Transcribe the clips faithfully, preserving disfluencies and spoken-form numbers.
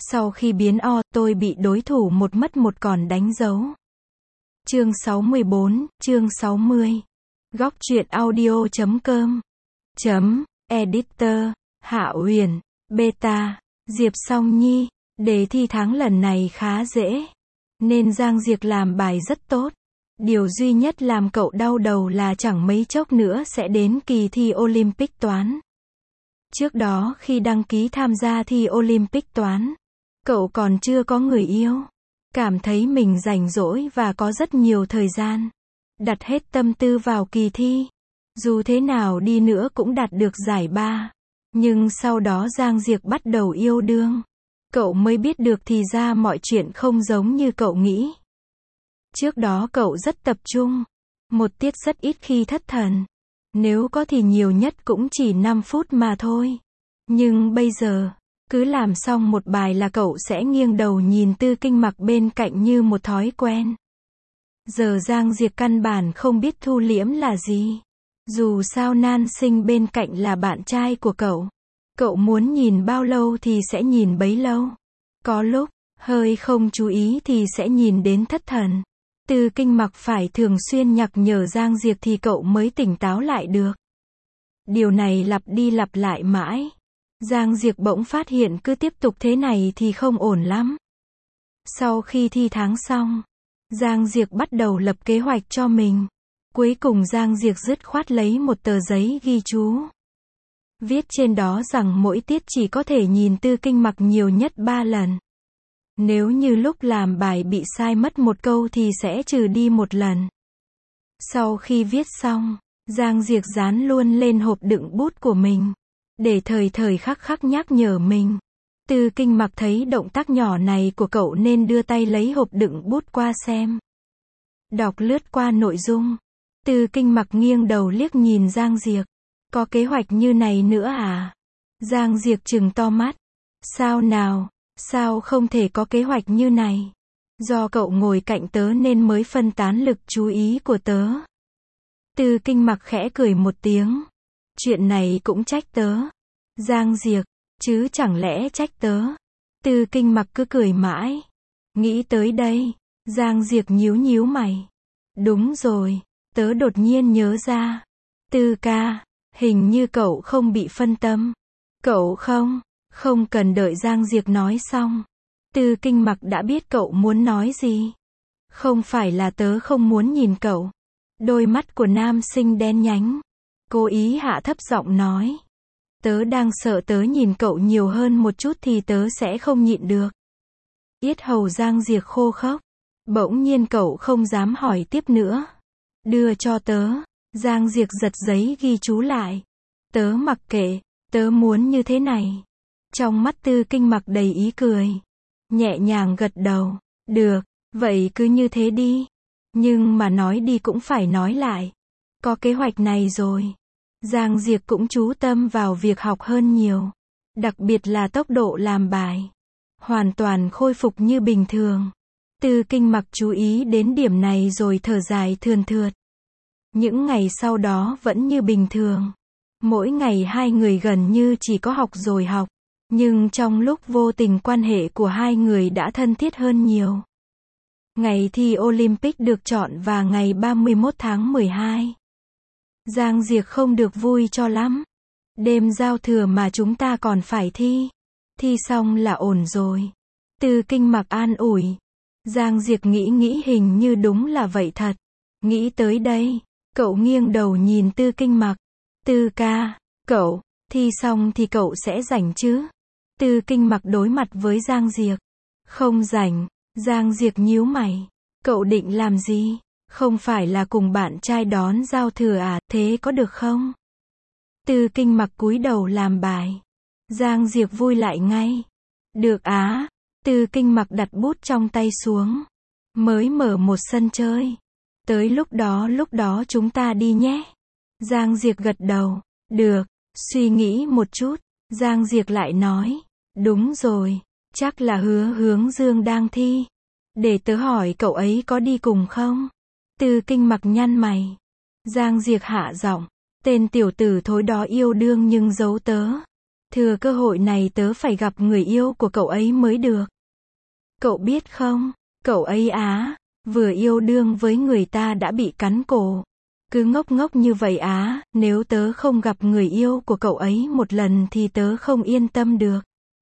Sau khi biến O, tôi bị đối thủ một mất một còn đánh dấu. Chương sáu mươi bốn, chương sáu mươi. Góc truyện audio chấm com. Chấm, editor, Hạ Huyền, beta, Diệp Song Nhi. Đề thi tháng lần này khá dễ, nên Giang Diệc làm bài rất tốt. Điều duy nhất làm cậu đau đầu là chẳng mấy chốc nữa sẽ đến kỳ thi Olympic toán. Trước đó khi đăng ký tham gia thi Olympic toán, cậu còn chưa có người yêu. Cảm thấy mình rảnh rỗi và có rất nhiều thời gian. Đặt hết tâm tư vào kỳ thi. Dù thế nào đi nữa cũng đạt được giải ba. Nhưng sau đó Giang Diệc bắt đầu yêu đương. Cậu mới biết được thì ra mọi chuyện không giống như cậu nghĩ. Trước đó cậu rất tập trung. Một tiết rất ít khi thất thần. Nếu có thì nhiều nhất cũng chỉ năm phút mà thôi. Nhưng bây giờ, cứ làm xong một bài là cậu sẽ nghiêng đầu nhìn Tư Kinh Mặc bên cạnh như một thói quen. Giờ Giang Diệc căn bản không biết thu liễm là gì. Dù sao nam sinh bên cạnh là bạn trai của cậu. Cậu muốn nhìn bao lâu thì sẽ nhìn bấy lâu. Có lúc, hơi không chú ý thì sẽ nhìn đến thất thần. Tư Kinh Mặc phải thường xuyên nhắc nhở Giang Diệc thì cậu mới tỉnh táo lại được. Điều này lặp đi lặp lại mãi. Giang Diệc bỗng phát hiện cứ tiếp tục thế này thì không ổn lắm. Sau khi thi tháng xong, Giang Diệc bắt đầu lập kế hoạch cho mình. Cuối cùng Giang Diệc dứt khoát lấy một tờ giấy ghi chú. Viết trên đó rằng mỗi tiết chỉ có thể nhìn Tư Kinh Mặc nhiều nhất ba lần. Nếu như lúc làm bài bị sai mất một câu thì sẽ trừ đi một lần. Sau khi viết xong, Giang Diệc dán luôn lên hộp đựng bút của mình. Để thời thời khắc khắc nhắc nhở mình. Tư Kinh Mặc thấy động tác nhỏ này của cậu nên đưa tay lấy hộp đựng bút qua xem. Đọc lướt qua nội dung. Tư Kinh Mặc nghiêng đầu liếc nhìn Giang Diệc. Có kế hoạch như này nữa à? Giang Diệc trừng to mắt. Sao nào? Sao không thể có kế hoạch như này? Do cậu ngồi cạnh tớ nên mới phân tán lực chú ý của tớ. Tư Kinh Mặc khẽ cười một tiếng. Chuyện này cũng trách tớ. Giang Diệc, chứ chẳng lẽ trách tớ? Tư Kinh Mặc cứ cười mãi. Nghĩ tới đây, Giang Diệc nhíu nhíu mày. Đúng rồi, tớ đột nhiên nhớ ra. Tư ca, hình như cậu không bị phân tâm. Cậu không, không cần đợi Giang Diệc nói xong. Tư Kinh Mặc đã biết cậu muốn nói gì. Không phải là tớ không muốn nhìn cậu. Đôi mắt của nam sinh đen nhánh. Cố ý hạ thấp giọng nói. Tớ đang sợ tớ nhìn cậu nhiều hơn một chút thì tớ sẽ không nhịn được. Yết hầu Giang Diệc khô khốc. Bỗng nhiên cậu không dám hỏi tiếp nữa. Đưa cho tớ. Giang Diệc giật giấy ghi chú lại. Tớ mặc kệ, tớ muốn như thế này. Trong mắt Tư Kinh Mặc đầy ý cười. Nhẹ nhàng gật đầu. Được, vậy cứ như thế đi. Nhưng mà nói đi cũng phải nói lại. Có kế hoạch này rồi. Giang Diệc cũng chú tâm vào việc học hơn nhiều. Đặc biệt là tốc độ làm bài. Hoàn toàn khôi phục như bình thường. Tư Kinh Mặc chú ý đến điểm này rồi thở dài thườn thượt. Những ngày sau đó vẫn như bình thường. Mỗi ngày hai người gần như chỉ có học rồi học. Nhưng trong lúc vô tình quan hệ của hai người đã thân thiết hơn nhiều. Ngày thi Olympic được chọn và ngày ba mươi mốt tháng mười hai. Giang Diệc không được vui cho lắm. Đêm giao thừa mà chúng ta còn phải thi. Thi xong là ổn rồi. Tư Kinh Mặc an ủi. Giang Diệc nghĩ nghĩ hình như đúng là vậy thật. Nghĩ tới đây, cậu nghiêng đầu nhìn Tư Kinh Mặc. Tư ca, cậu, thi xong thì cậu sẽ rảnh chứ? Tư Kinh Mặc đối mặt với Giang Diệc. Không rảnh. Giang Diệc nhíu mày. Cậu định làm gì? Không phải là cùng bạn trai đón giao thừa à, thế có được không? Tư Kinh Mặc cúi đầu làm bài. Giang Diệc vui lại ngay. Được á. Tư Kinh Mặc đặt bút trong tay xuống. Mới mở một sân chơi. Tới lúc đó lúc đó chúng ta đi nhé. Giang Diệc gật đầu. Được. Suy nghĩ một chút. Giang Diệc lại nói. Đúng rồi. Chắc là Hứa Hướng Dương đang thi. Để tớ hỏi cậu ấy có đi cùng không? Tư Kinh Mặc nhăn mày. Giang Diệc hạ giọng. Tên tiểu tử thối đó yêu đương nhưng giấu tớ. Thừa cơ hội này tớ phải gặp người yêu của cậu ấy mới được. Cậu biết không, cậu ấy á, vừa yêu đương với người ta đã bị cắn cổ. Cứ ngốc ngốc như vậy á, nếu tớ không gặp người yêu của cậu ấy một lần thì tớ không yên tâm được.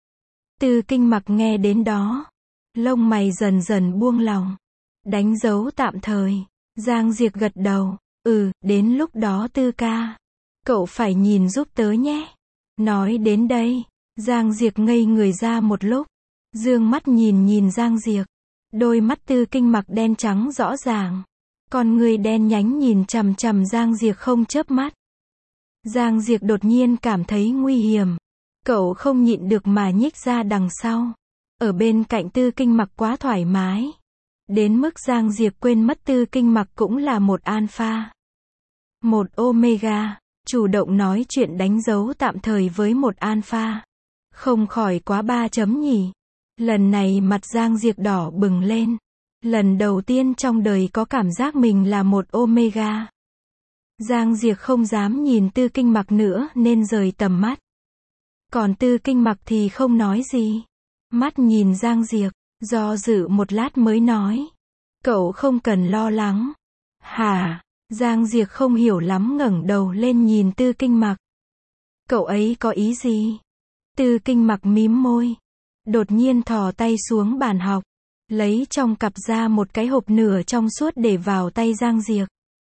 Tư Kinh Mặc nghe đến đó, lông mày dần dần buông lỏng. Đánh dấu tạm thời. Giang Diệp gật đầu, ừ, đến lúc đó Tư ca, cậu phải nhìn giúp tớ nhé. Nói đến đây, Giang Diệp ngây người ra một lúc, dương mắt nhìn nhìn Giang Diệp. Đôi mắt Tư Kinh Mặc đen trắng rõ ràng, con người đen nhánh nhìn chằm chằm Giang Diệp không chớp mắt. Giang Diệp đột nhiên cảm thấy nguy hiểm, cậu không nhịn được mà nhích ra đằng sau. Ở bên cạnh Tư Kinh Mặc quá thoải mái, đến mức Giang Diệp quên mất Tư Kinh Mặc cũng là một alpha, một omega, chủ động nói chuyện đánh dấu tạm thời với một alpha. Không khỏi quá ba chấm nhỉ. Lần này mặt Giang Diệp đỏ bừng lên. Lần đầu tiên trong đời có cảm giác mình là một omega. Giang Diệp không dám nhìn Tư Kinh Mặc nữa nên rời tầm mắt. Còn Tư Kinh Mặc thì không nói gì. Mắt nhìn Giang Diệp, do dự một lát mới nói. Cậu không cần lo lắng. Hả? Giang Diệp không hiểu lắm ngẩng đầu lên nhìn Tư Kinh Mặc. Cậu ấy có ý gì? Tư Kinh Mặc mím môi. Đột nhiên thò tay xuống bàn học. Lấy trong cặp ra một cái hộp nửa trong suốt để vào tay Giang Diệp.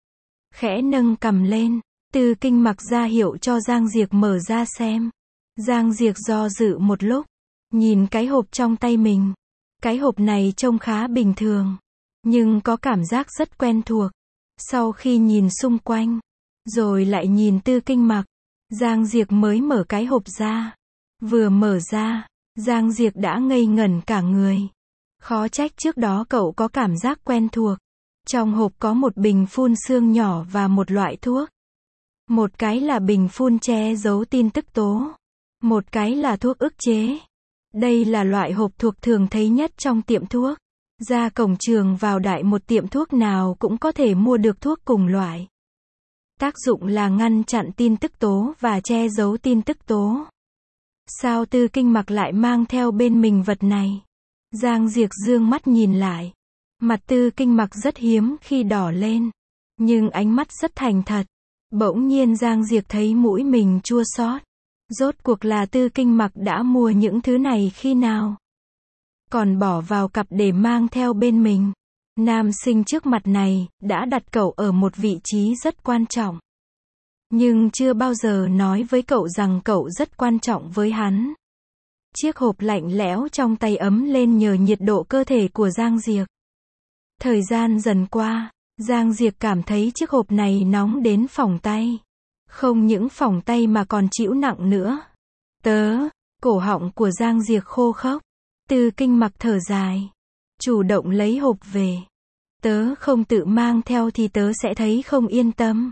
Khẽ nâng cằm lên. Tư Kinh Mặc ra hiệu cho Giang Diệp mở ra xem. Giang Diệp do dự một lúc. Nhìn cái hộp trong tay mình. Cái hộp này trông khá bình thường. Nhưng có cảm giác rất quen thuộc. Sau khi nhìn xung quanh. Rồi lại nhìn Tư Kinh Mặc. Giang Diệp mới mở cái hộp ra. Vừa mở ra, Giang Diệp đã ngây ngẩn cả người. Khó trách trước đó cậu có cảm giác quen thuộc. Trong hộp có một bình phun sương nhỏ và một loại thuốc. Một cái là bình phun che giấu tin tức tố. Một cái là thuốc ức chế. Đây là loại hộp thuộc thường thấy nhất trong tiệm thuốc. Ra cổng trường vào đại một tiệm thuốc nào cũng có thể mua được thuốc cùng loại. Tác dụng là ngăn chặn tin tức tố và che giấu tin tức tố. Sao Tư Kinh Mặc lại mang theo bên mình vật này? Giang Diệp dương mắt nhìn lại. Mặt Tư Kinh Mặc rất hiếm khi đỏ lên. Nhưng ánh mắt rất thành thật. Bỗng nhiên Giang Diệp thấy mũi mình chua xót. Rốt cuộc là Tư Kinh Mặc đã mua những thứ này khi nào? Còn bỏ vào cặp để mang theo bên mình. Nam sinh trước mặt này, đã đặt cậu ở một vị trí rất quan trọng. Nhưng chưa bao giờ nói với cậu rằng cậu rất quan trọng với hắn. Chiếc hộp lạnh lẽo trong tay ấm lên nhờ nhiệt độ cơ thể của Giang Diệp. Thời gian dần qua, Giang Diệp cảm thấy chiếc hộp này nóng đến phỏng tay. Không những phỏng tay mà còn chịu nặng nữa. Tớ, cổ họng của Giang Diệp khô khốc. Tư Kinh Mặc thở dài. Chủ động lấy hộp về. Tớ không tự mang theo thì tớ sẽ thấy không yên tâm.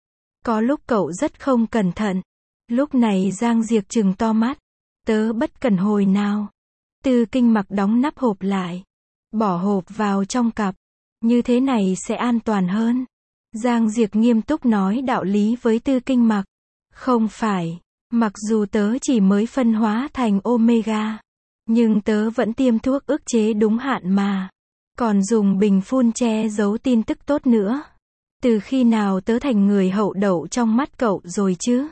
Có lúc cậu rất không cẩn thận. Lúc này Giang Diệp trừng to mắt. Tớ bất cẩn hồi nào. Tư Kinh Mặc đóng nắp hộp lại. Bỏ hộp vào trong cặp. Như thế này sẽ an toàn hơn. Giang Diệp nghiêm túc nói đạo lý với Tư Kinh Mặc. Không phải. Mặc dù tớ chỉ mới phân hóa thành omega. Nhưng tớ vẫn tiêm thuốc ức chế đúng hạn mà. Còn dùng bình phun che giấu tin tức tốt nữa. Từ khi nào tớ thành người hậu đậu trong mắt cậu rồi chứ?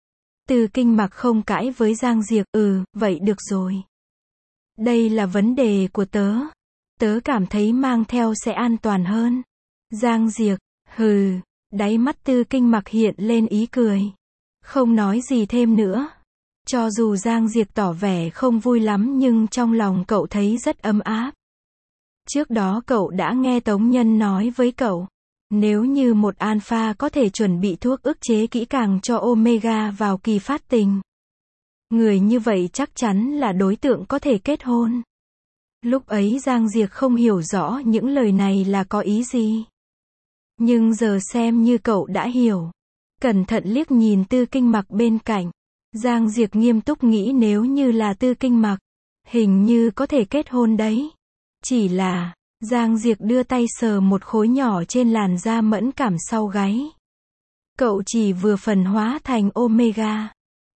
Tư Kinh Mặc không cãi với Giang Diệp. Ừ, vậy được rồi. Đây là vấn đề của tớ. Tớ cảm thấy mang theo sẽ an toàn hơn. Giang Diệp, hừ, đáy mắt Tư Kinh Mặc hiện lên ý cười. Không nói gì thêm nữa. Cho dù Giang Diệp tỏ vẻ không vui lắm nhưng trong lòng cậu thấy rất ấm áp. Trước đó cậu đã nghe Tống Nhân nói với cậu. Nếu như một alpha có thể chuẩn bị thuốc ức chế kỹ càng cho omega vào kỳ phát tình. Người như vậy chắc chắn là đối tượng có thể kết hôn. Lúc ấy Giang Diệp không hiểu rõ những lời này là có ý gì. Nhưng giờ xem như cậu đã hiểu. Cẩn thận liếc nhìn Tư Kinh Mặc bên cạnh. Giang Diệp nghiêm túc nghĩ nếu như là Tư Kinh Mặc. Hình như có thể kết hôn đấy. Chỉ là, Giang Diệp đưa tay sờ một khối nhỏ trên làn da mẫn cảm sau gáy. Cậu chỉ vừa phần hóa thành omega.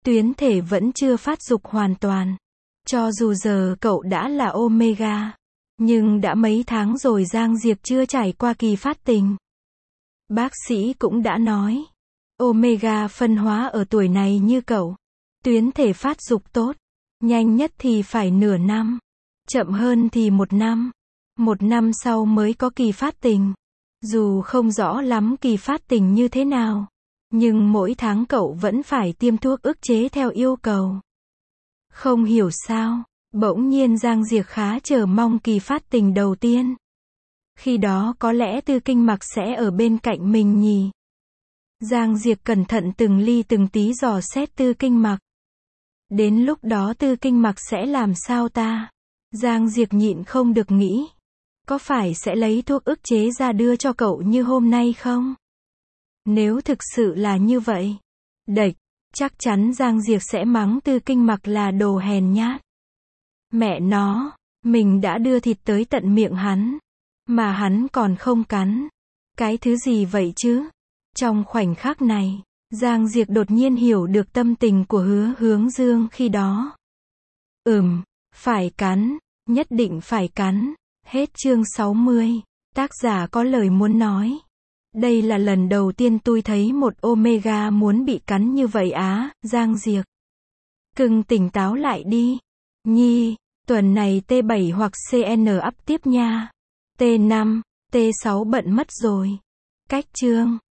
Tuyến thể vẫn chưa phát dục hoàn toàn. Cho dù giờ cậu đã là Omega, nhưng đã mấy tháng rồi Giang Diệp chưa trải qua kỳ phát tình. Bác sĩ cũng đã nói, Omega phân hóa ở tuổi này như cậu, tuyến thể phát dục tốt, nhanh nhất thì phải nửa năm, chậm hơn thì một năm. Một năm sau mới có kỳ phát tình. Dù không rõ lắm kỳ phát tình như thế nào, nhưng mỗi tháng cậu vẫn phải tiêm thuốc ức chế theo yêu cầu. Không hiểu sao, bỗng nhiên Giang Diệp khá chờ mong kỳ phát tình đầu tiên. Khi đó có lẽ Tư Kinh Mặc sẽ ở bên cạnh mình nhỉ. Giang Diệp cẩn thận từng ly từng tí dò xét Tư Kinh Mặc. Đến lúc đó Tư Kinh Mặc sẽ làm sao ta? Giang Diệp nhịn không được nghĩ. Có phải sẽ lấy thuốc ức chế ra đưa cho cậu như hôm nay không? Nếu thực sự là như vậy, đệch, chắc chắn Giang Diệp sẽ mắng Tư Kinh Mặc là đồ hèn nhát. Mẹ nó, mình đã đưa thịt tới tận miệng hắn, mà hắn còn không cắn. Cái thứ gì vậy chứ? Trong khoảnh khắc này, Giang Diệp đột nhiên hiểu được tâm tình của Hứa Hướng Dương khi đó. Ừm, phải cắn, nhất định phải cắn. Hết chương sáu mươi. Tác giả có lời muốn nói. Đây là lần đầu tiên tôi thấy một Omega muốn bị cắn như vậy á, Giang Diệp. Cưng tỉnh táo lại đi. Nhi, tuần này T bảy hoặc C N up tiếp nha. T năm, T sáu bận mất rồi. Cách chương.